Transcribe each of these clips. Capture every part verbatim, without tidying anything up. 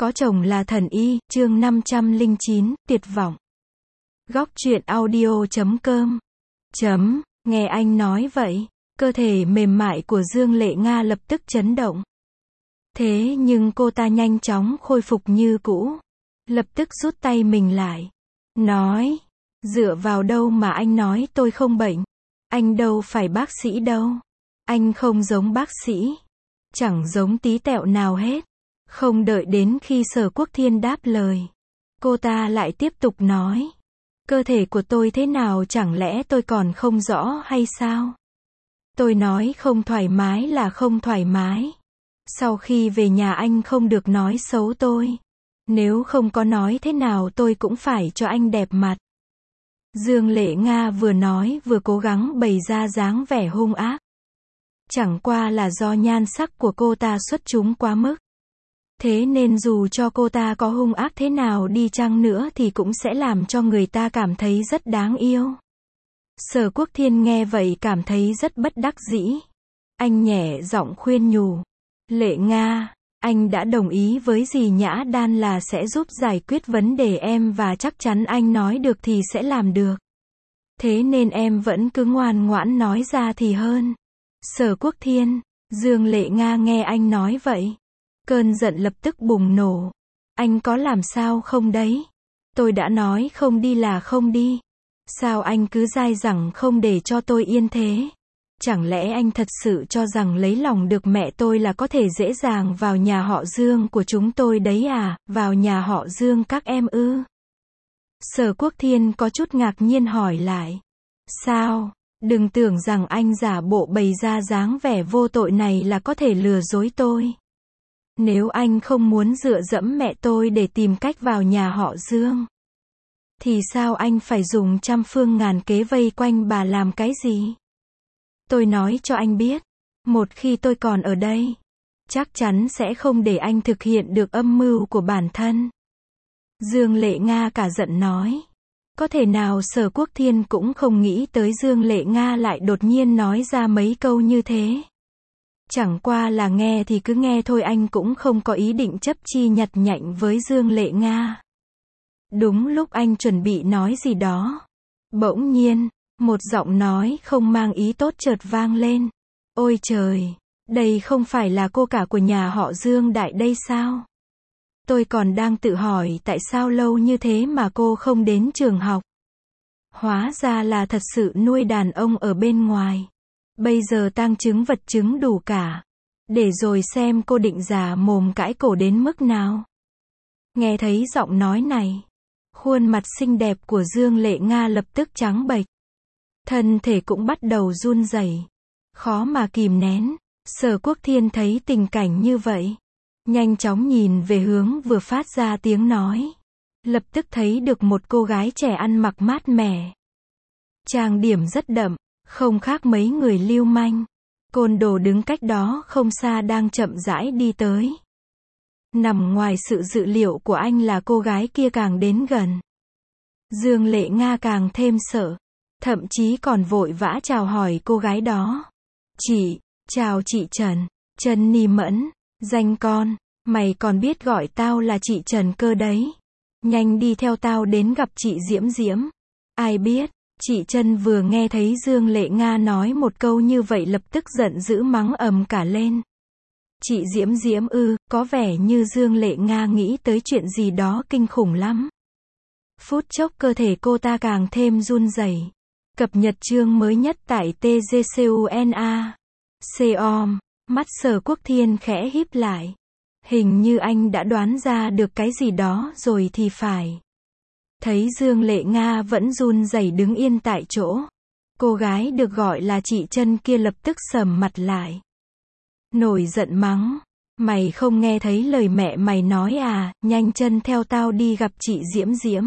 Có chồng là thần y, chương năm trăm lẻ chín, tuyệt vọng. Góc truyện audio chấm com. Chấm, nghe anh nói vậy, cơ thể mềm mại của Dương Lệ Nga lập tức chấn động. Thế nhưng cô ta nhanh chóng khôi phục như cũ. Lập tức rút tay mình lại. Nói, dựa vào đâu mà anh nói tôi không bệnh? Anh đâu phải bác sĩ đâu. Anh không giống bác sĩ. Chẳng giống tí tẹo nào hết. Không đợi đến khi Sở Quốc Thiên đáp lời. Cô ta lại tiếp tục nói. Cơ thể của tôi thế nào chẳng lẽ tôi còn không rõ hay sao? Tôi nói không thoải mái là không thoải mái. Sau khi về nhà anh không được nói xấu tôi. Nếu không có nói thế nào tôi cũng phải cho anh đẹp mặt. Dương Lệ Nga vừa nói vừa cố gắng bày ra dáng vẻ hung ác. Chẳng qua là do nhan sắc của cô ta xuất chúng quá mức. Thế nên dù cho cô ta có hung ác thế nào đi chăng nữa thì cũng sẽ làm cho người ta cảm thấy rất đáng yêu. Sở Quốc Thiên nghe vậy cảm thấy rất bất đắc dĩ. Anh nhẹ giọng khuyên nhủ. Lệ Nga, anh đã đồng ý với dì Nhã Đan là sẽ giúp giải quyết vấn đề em và chắc chắn anh nói được thì sẽ làm được. Thế nên em vẫn cứ ngoan ngoãn nói ra thì hơn. Sở Quốc Thiên, Dương Lệ Nga nghe anh nói vậy. Cơn giận lập tức bùng nổ. Anh có làm sao không đấy? Tôi đã nói không đi là không đi. Sao anh cứ dai dẳng không để cho tôi yên thế? Chẳng lẽ anh thật sự cho rằng lấy lòng được mẹ tôi là có thể dễ dàng vào nhà họ Dương của chúng tôi đấy à? Vào nhà họ Dương các em ư? Sở Quốc Thiên có chút ngạc nhiên hỏi lại. Sao? Đừng tưởng rằng anh giả bộ bày ra dáng vẻ vô tội này là có thể lừa dối tôi. Nếu anh không muốn dựa dẫm mẹ tôi để tìm cách vào nhà họ Dương, thì sao anh phải dùng trăm phương ngàn kế vây quanh bà làm cái gì? Tôi nói cho anh biết, một khi tôi còn ở đây, chắc chắn sẽ không để anh thực hiện được âm mưu của bản thân. Dương Lệ Nga cả giận nói. Có thể nào Sở Quốc Thiên cũng không nghĩ tới Dương Lệ Nga lại đột nhiên nói ra mấy câu như thế. Chẳng qua là nghe thì cứ nghe thôi, anh cũng không có ý định chấp chi nhặt nhạnh với Dương Lệ Nga. Đúng lúc anh chuẩn bị nói gì đó, bỗng nhiên, một giọng nói không mang ý tốt chợt vang lên. Ôi trời, đây không phải là cô cả của nhà họ Dương Đại đây sao? Tôi còn đang tự hỏi tại sao lâu như thế mà cô không đến trường học. Hóa ra là thật sự nuôi đàn ông ở bên ngoài. Bây giờ tang chứng vật chứng đủ cả. Để rồi xem cô định già mồm cãi cổ đến mức nào. Nghe thấy giọng nói này, khuôn mặt xinh đẹp của Dương Lệ Nga lập tức trắng bệch. Thân thể cũng bắt đầu run rẩy, khó mà kìm nén. Sở Quốc Thiên thấy tình cảnh như vậy, nhanh chóng nhìn về hướng vừa phát ra tiếng nói. Lập tức thấy được một cô gái trẻ ăn mặc mát mẻ. Trang điểm rất đậm, không khác mấy người lưu manh. Côn đồ đứng cách đó không xa đang chậm rãi đi tới. Nằm ngoài sự dự liệu của anh là cô gái kia càng đến gần. Dương Lệ Nga càng thêm sợ. Thậm chí còn vội vã chào hỏi cô gái đó. Chị, chào chị Trần. Trần Ni Mẫn, danh con, mày còn biết gọi tao là chị Trần cơ đấy. Nhanh đi theo tao đến gặp chị Diễm Diễm. Ai biết, chị Trân vừa nghe thấy Dương Lệ Nga nói một câu như vậy lập tức giận dữ mắng ầm cả lên. Chị Diễm Diễm ư, có vẻ như Dương Lệ Nga nghĩ tới chuyện gì đó kinh khủng lắm. Phút chốc cơ thể cô ta càng thêm run rẩy. Cập nhật chương mới nhất tại tê giê cuna chấm com. Mắt Sở Quốc Thiên khẽ híp lại. Hình như anh đã đoán ra được cái gì đó rồi thì phải. Thấy Dương Lệ Nga vẫn run rẩy đứng yên tại chỗ. Cô gái được gọi là chị Trân kia lập tức sầm mặt lại. Nổi giận mắng. Mày không nghe thấy lời mẹ mày nói à, nhanh chân theo tao đi gặp chị Diễm Diễm.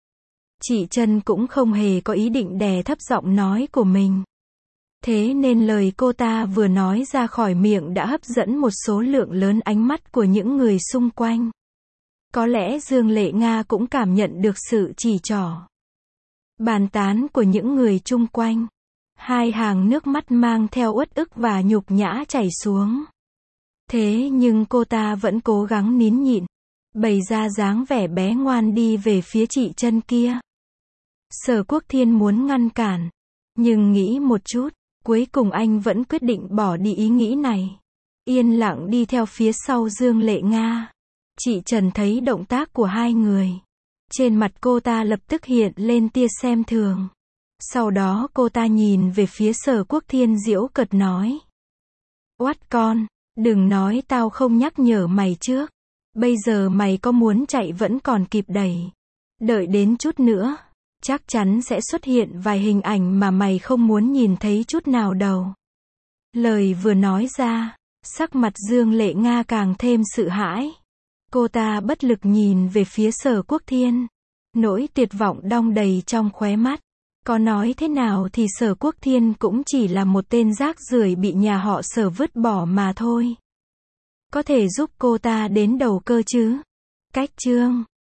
Chị Trân cũng không hề có ý định đè thấp giọng nói của mình. Thế nên lời cô ta vừa nói ra khỏi miệng đã hấp dẫn một số lượng lớn ánh mắt của những người xung quanh. Có lẽ Dương Lệ Nga cũng cảm nhận được sự chỉ trỏ, bàn tán của những người chung quanh. Hai hàng nước mắt mang theo uất ức và nhục nhã chảy xuống. Thế nhưng cô ta vẫn cố gắng nín nhịn. bày ra dáng vẻ bé ngoan đi về phía chị chân kia. Sở Quốc Thiên muốn ngăn cản, nhưng nghĩ một chút, cuối cùng anh vẫn quyết định bỏ đi ý nghĩ này. Yên lặng đi theo phía sau Dương Lệ Nga. Chị Trần thấy động tác của hai người. Trên mặt cô ta lập tức hiện lên tia xem thường. Sau đó cô ta nhìn về phía Sở Quốc Thiên giễu cợt nói. Oát con, đừng nói tao không nhắc nhở mày trước. Bây giờ mày có muốn chạy vẫn còn kịp đẩy. Đợi đến chút nữa, chắc chắn sẽ xuất hiện vài hình ảnh mà mày không muốn nhìn thấy chút nào đâu. Lời vừa nói ra, sắc mặt Dương Lệ Nga càng thêm sợ hãi. Cô ta bất lực nhìn về phía Sở Quốc Thiên. Nỗi tuyệt vọng đong đầy trong khóe mắt. Có nói thế nào thì Sở Quốc Thiên cũng chỉ là một tên rác rưởi bị nhà họ Sở vứt bỏ mà thôi. Có thể giúp cô ta đến đầu cơ chứ? Cách chương